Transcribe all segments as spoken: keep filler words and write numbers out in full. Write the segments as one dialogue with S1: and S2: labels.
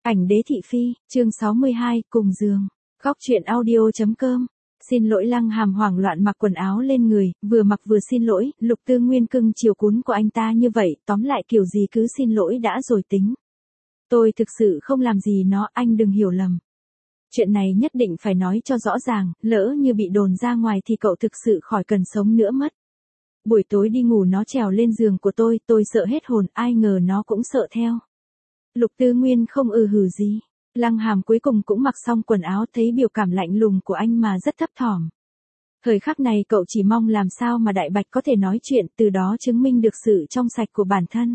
S1: Ảnh đế thị phi, chương sáu mươi hai, cùng giường. Góc truyện audio chấm com. Xin lỗi. Lăng Hàm hoảng loạn mặc quần áo lên người, vừa mặc vừa xin lỗi. Lục Tư Nguyên cưng chiều cún của anh ta như vậy, tóm lại kiểu gì cứ xin lỗi đã rồi tính. Tôi thực sự không làm gì nó, anh đừng hiểu lầm. Chuyện này nhất định phải nói cho rõ ràng, lỡ như bị đồn ra ngoài thì cậu thực sự khỏi cần sống nữa mất. Buổi tối đi ngủ nó trèo lên giường của tôi, tôi sợ hết hồn, ai ngờ nó cũng sợ theo. Lục Tư Nguyên không ừ hử gì. Lăng Hàm cuối cùng cũng mặc xong quần áo, thấy biểu cảm lạnh lùng của anh mà rất thấp thỏm. Thời khắc này cậu chỉ mong làm sao mà Đại Bạch có thể nói chuyện, từ đó chứng minh được sự trong sạch của bản thân.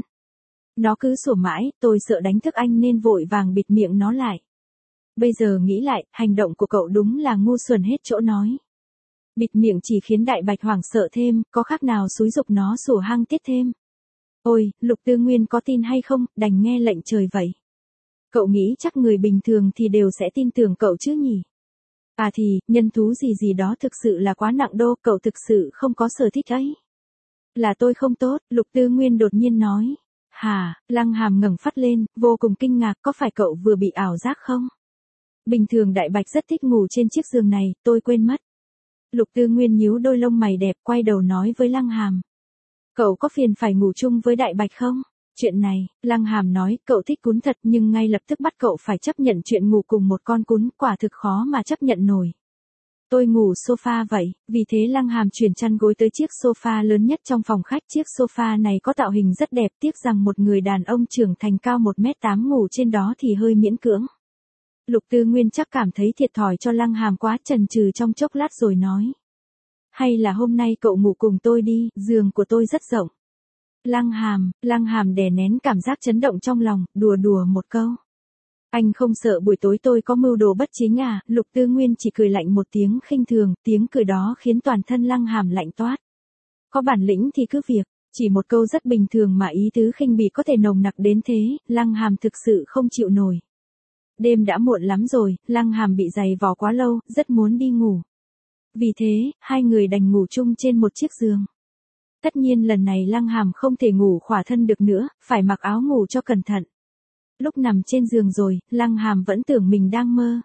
S1: Nó cứ sủa mãi, tôi sợ đánh thức anh nên vội vàng bịt miệng nó lại. Bây giờ nghĩ lại, hành động của cậu đúng là ngu xuẩn hết chỗ nói. Bịt miệng chỉ khiến Đại Bạch hoảng sợ thêm, có khác nào xúi giục nó sủa hăng tiết thêm. Ôi, Lục Tư Nguyên có tin hay không, đành nghe lệnh trời vậy. Cậu nghĩ chắc người bình thường thì đều sẽ tin tưởng cậu chứ nhỉ? À thì, nhân thú gì gì đó thực sự là quá nặng đô, cậu thực sự không có sở thích ấy. Là tôi không tốt, Lục Tư Nguyên đột nhiên nói. Hà, Lăng Hàm ngẩng phát lên, vô cùng kinh ngạc, có phải cậu vừa bị ảo giác không? Bình thường Đại Bạch rất thích ngủ trên chiếc giường này, tôi quên mất. Lục Tư Nguyên nhíu đôi lông mày đẹp, quay đầu nói với Lăng Hàm. Cậu có phiền phải ngủ chung với Đại Bạch không? Chuyện này, Lăng Hàm nói, cậu thích cún thật nhưng ngay lập tức bắt cậu phải chấp nhận chuyện ngủ cùng một con cún, quả thực khó mà chấp nhận nổi. Tôi ngủ sofa vậy, vì thế Lăng Hàm chuyển chăn gối tới chiếc sofa lớn nhất trong phòng khách. Chiếc sofa này có tạo hình rất đẹp, tiếc rằng một người đàn ông trưởng thành cao một mét tám ngủ trên đó thì hơi miễn cưỡng. Lục Tư Nguyên chắc cảm thấy thiệt thòi cho Lăng Hàm quá, chần chừ trong chốc lát rồi nói. Hay là hôm nay cậu ngủ cùng tôi đi, giường của tôi rất rộng. Lăng Hàm, Lăng Hàm đè nén cảm giác chấn động trong lòng, đùa đùa một câu. Anh không sợ buổi tối tôi có mưu đồ bất chính à? Lục Tư Nguyên chỉ cười lạnh một tiếng khinh thường, tiếng cười đó khiến toàn thân Lăng Hàm lạnh toát. Có bản lĩnh thì cứ việc, chỉ một câu rất bình thường mà ý tứ khinh bỉ có thể nồng nặc đến thế, Lăng Hàm thực sự không chịu nổi. Đêm đã muộn lắm rồi, Lăng Hàm bị giày vò quá lâu, rất muốn đi ngủ. Vì thế, hai người đành ngủ chung trên một chiếc giường. Tất nhiên lần này Lăng Hàm không thể ngủ khỏa thân được nữa, phải mặc áo ngủ cho cẩn thận. Lúc nằm trên giường rồi, Lăng Hàm vẫn tưởng mình đang mơ.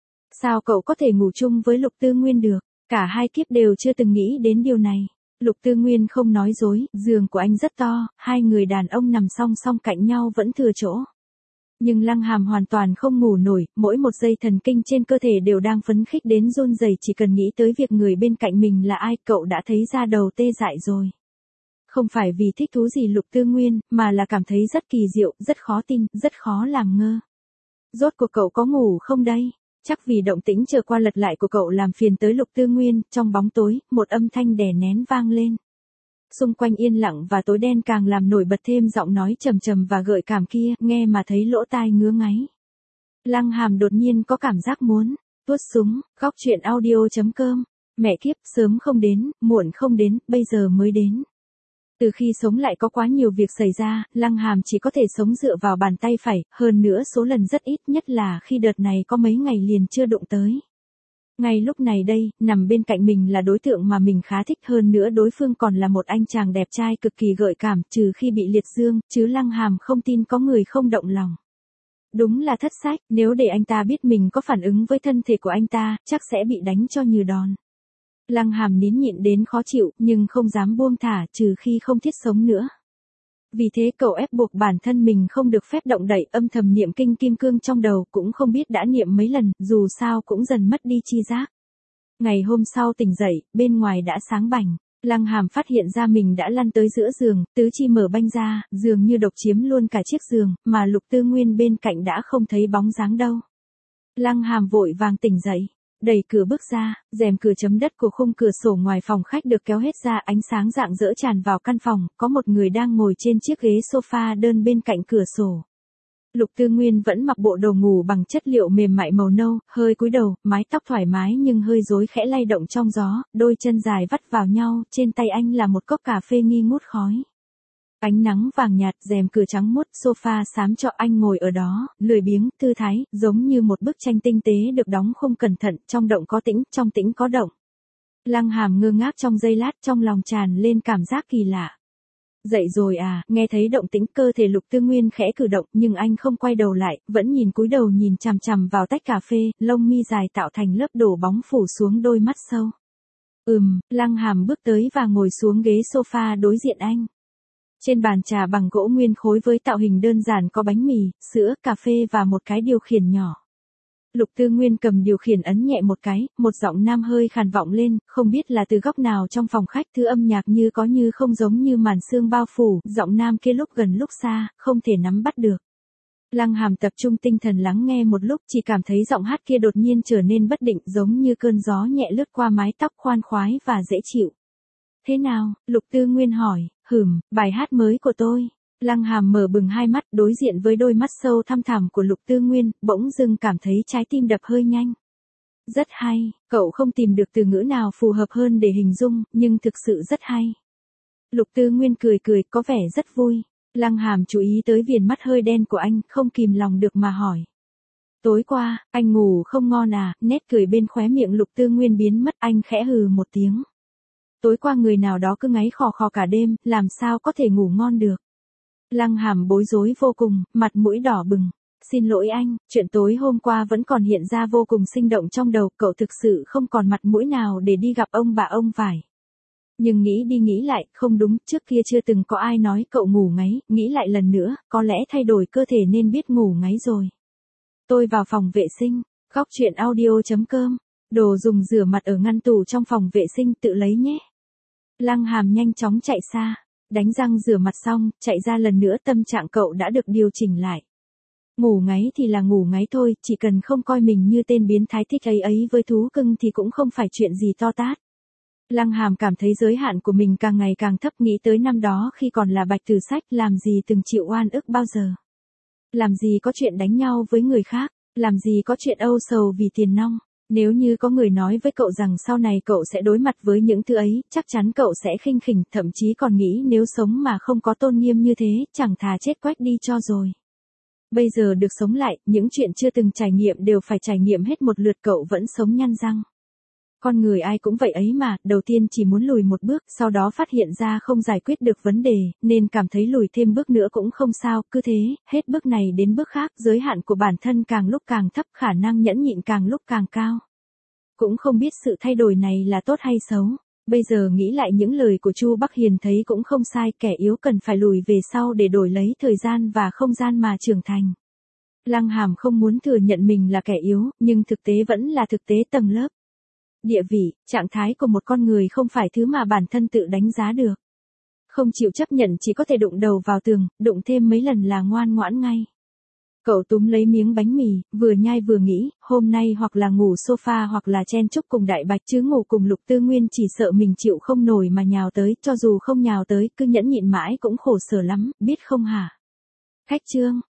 S1: Sao cậu có thể ngủ chung với Lục Tư Nguyên được? Cả hai kiếp đều chưa từng nghĩ đến điều này. Lục Tư Nguyên không nói dối, giường của anh rất to, hai người đàn ông nằm song song cạnh nhau vẫn thừa chỗ. Nhưng Lăng Hàm hoàn toàn không ngủ nổi, mỗi một dây thần kinh trên cơ thể đều đang phấn khích đến run rẩy, chỉ cần nghĩ tới việc người bên cạnh mình là ai, cậu đã thấy da đầu tê dại rồi. Không phải vì thích thú gì Lục Tư Nguyên, mà là cảm thấy rất kỳ diệu, rất khó tin, rất khó làm ngơ. Rốt cuộc cậu có ngủ không đây? Chắc vì động tĩnh trở qua lật lại của cậu làm phiền tới Lục Tư Nguyên, trong bóng tối, một âm thanh đè nén vang lên. Xung quanh yên lặng và tối đen càng làm nổi bật thêm giọng nói trầm trầm và gợi cảm kia, nghe mà thấy lỗ tai ngứa ngáy. Lăng Hàm đột nhiên có cảm giác muốn tuốt súng. Góc truyện audio chấm com. Mẹ kiếp, sớm không đến, muộn không đến, bây giờ mới đến. Từ khi sống lại có quá nhiều việc xảy ra, Lăng Hàm chỉ có thể sống dựa vào bàn tay phải, hơn nữa số lần rất ít, nhất là khi đợt này có mấy ngày liền chưa đụng tới. Ngay lúc này đây, nằm bên cạnh mình là đối tượng mà mình khá thích, hơn nữa đối phương còn là một anh chàng đẹp trai cực kỳ gợi cảm, trừ khi bị liệt dương, chứ Lăng Hàm không tin có người không động lòng. Đúng là thất sách, nếu để anh ta biết mình có phản ứng với thân thể của anh ta, chắc sẽ bị đánh cho như đòn. Lăng Hàm nín nhịn đến khó chịu, nhưng không dám buông thả, trừ khi không thiết sống nữa. Vì thế cậu ép buộc bản thân mình không được phép động đậy, âm thầm niệm kinh kim cương trong đầu, cũng không biết đã niệm mấy lần, dù sao cũng dần mất đi chi giác. Ngày hôm sau tỉnh dậy, bên ngoài đã sáng bảnh, Lăng Hàm phát hiện ra mình đã lăn tới giữa giường, tứ chi mở banh ra, dường như độc chiếm luôn cả chiếc giường, mà Lục Tư Nguyên bên cạnh đã không thấy bóng dáng đâu. Lăng Hàm vội vàng tỉnh dậy. Đẩy cửa bước ra, rèm cửa chấm đất của khung cửa sổ ngoài phòng khách được kéo hết ra, ánh sáng rạng rỡ tràn vào căn phòng, có một người đang ngồi trên chiếc ghế sofa đơn bên cạnh cửa sổ. Lục Tư Nguyên vẫn mặc bộ đồ ngủ bằng chất liệu mềm mại màu nâu, hơi cúi đầu, mái tóc thoải mái nhưng hơi rối khẽ lay động trong gió, đôi chân dài vắt vào nhau, trên tay anh là một cốc cà phê nghi ngút khói. Ánh nắng vàng nhạt, rèm cửa trắng muốt, sofa xám cho anh ngồi ở đó, lười biếng, thư thái, giống như một bức tranh tinh tế được đóng không cẩn thận, trong động có tĩnh, trong tĩnh có động. Lăng Hàm ngơ ngác trong giây lát, trong lòng tràn lên cảm giác kỳ lạ. Dậy rồi à, nghe thấy động tĩnh cơ thể Lục Tư Nguyên khẽ cử động nhưng anh không quay đầu lại, vẫn nhìn cúi đầu nhìn chằm chằm vào tách cà phê, lông mi dài tạo thành lớp đổ bóng phủ xuống đôi mắt sâu. Ừm, Lăng Hàm bước tới và ngồi xuống ghế sofa đối diện anh. Trên bàn trà bằng gỗ nguyên khối với tạo hình đơn giản có bánh mì, sữa, cà phê và một cái điều khiển nhỏ. Lục Tư Nguyên cầm điều khiển ấn nhẹ một cái, một giọng nam hơi khàn vọng lên, không biết là từ góc nào trong phòng khách thứ âm nhạc như có như không giống như màn sương bao phủ, giọng nam kia lúc gần lúc xa, không thể nắm bắt được. Lăng Hàm tập trung tinh thần lắng nghe một lúc chỉ cảm thấy giọng hát kia đột nhiên trở nên bất định giống như cơn gió nhẹ lướt qua mái tóc khoan khoái và dễ chịu. Thế nào? Lục Tư Nguyên hỏi, hừm, bài hát mới của tôi. Lăng Hàm mở bừng hai mắt đối diện với đôi mắt sâu thăm thẳm của Lục Tư Nguyên, bỗng dưng cảm thấy trái tim đập hơi nhanh. Rất hay, cậu không tìm được từ ngữ nào phù hợp hơn để hình dung, nhưng thực sự rất hay. Lục Tư Nguyên cười cười có vẻ rất vui. Lăng Hàm chú ý tới viền mắt hơi đen của anh, không kìm lòng được mà hỏi. Tối qua, anh ngủ không ngon à, nét cười bên khóe miệng Lục Tư Nguyên biến mất, anh khẽ hừ một tiếng. Tối qua người nào đó cứ ngáy khò khò cả đêm, làm sao có thể ngủ ngon được. Lăng Hàm bối rối vô cùng, mặt mũi đỏ bừng. Xin lỗi anh, chuyện tối hôm qua vẫn còn hiện ra vô cùng sinh động trong đầu, cậu thực sự không còn mặt mũi nào để đi gặp ông bà ông vải. Nhưng nghĩ đi nghĩ lại, không đúng, trước kia chưa từng có ai nói cậu ngủ ngáy, nghĩ lại lần nữa, có lẽ thay đổi cơ thể nên biết ngủ ngáy rồi. Tôi vào phòng vệ sinh, góc truyện audio chấm com, đồ dùng rửa mặt ở ngăn tủ trong phòng vệ sinh tự lấy nhé. Lăng Hàm nhanh chóng chạy xa, đánh răng rửa mặt xong, chạy ra lần nữa tâm trạng cậu đã được điều chỉnh lại. Ngủ ngáy thì là ngủ ngáy thôi, chỉ cần không coi mình như tên biến thái thích ấy ấy với thú cưng thì cũng không phải chuyện gì to tát. Lăng Hàm cảm thấy giới hạn của mình càng ngày càng thấp, nghĩ tới năm đó khi còn là bạch tử sách, làm gì từng chịu oan ức bao giờ. Làm gì có chuyện đánh nhau với người khác, làm gì có chuyện âu sầu vì tiền nong. Nếu như có người nói với cậu rằng sau này cậu sẽ đối mặt với những thứ ấy, chắc chắn cậu sẽ khinh khỉnh, thậm chí còn nghĩ nếu sống mà không có tôn nghiêm như thế, chẳng thà chết quách đi cho rồi. Bây giờ được sống lại, những chuyện chưa từng trải nghiệm đều phải trải nghiệm hết một lượt, cậu vẫn sống nhăn răng. Con người ai cũng vậy ấy mà, đầu tiên chỉ muốn lùi một bước, sau đó phát hiện ra không giải quyết được vấn đề, nên cảm thấy lùi thêm bước nữa cũng không sao, cứ thế, hết bước này đến bước khác, giới hạn của bản thân càng lúc càng thấp, khả năng nhẫn nhịn càng lúc càng cao. Cũng không biết sự thay đổi này là tốt hay xấu. Bây giờ nghĩ lại những lời của Chu Bắc Hiền thấy cũng không sai, kẻ yếu cần phải lùi về sau để đổi lấy thời gian và không gian mà trưởng thành. Lăng Hàm không muốn thừa nhận mình là kẻ yếu, nhưng thực tế vẫn là thực tế tầng lớp. Địa vị, trạng thái của một con người không phải thứ mà bản thân tự đánh giá được. Không chịu chấp nhận chỉ có thể đụng đầu vào tường, đụng thêm mấy lần là ngoan ngoãn ngay. Cậu túm lấy miếng bánh mì, vừa nhai vừa nghĩ, hôm nay hoặc là ngủ sofa hoặc là chen chúc cùng Đại Bạch, chứ ngủ cùng Lục Tư Nguyên chỉ sợ mình chịu không nổi mà nhào tới, cho dù không nhào tới, cứ nhẫn nhịn mãi cũng khổ sở lắm, biết không hả? Khách trương,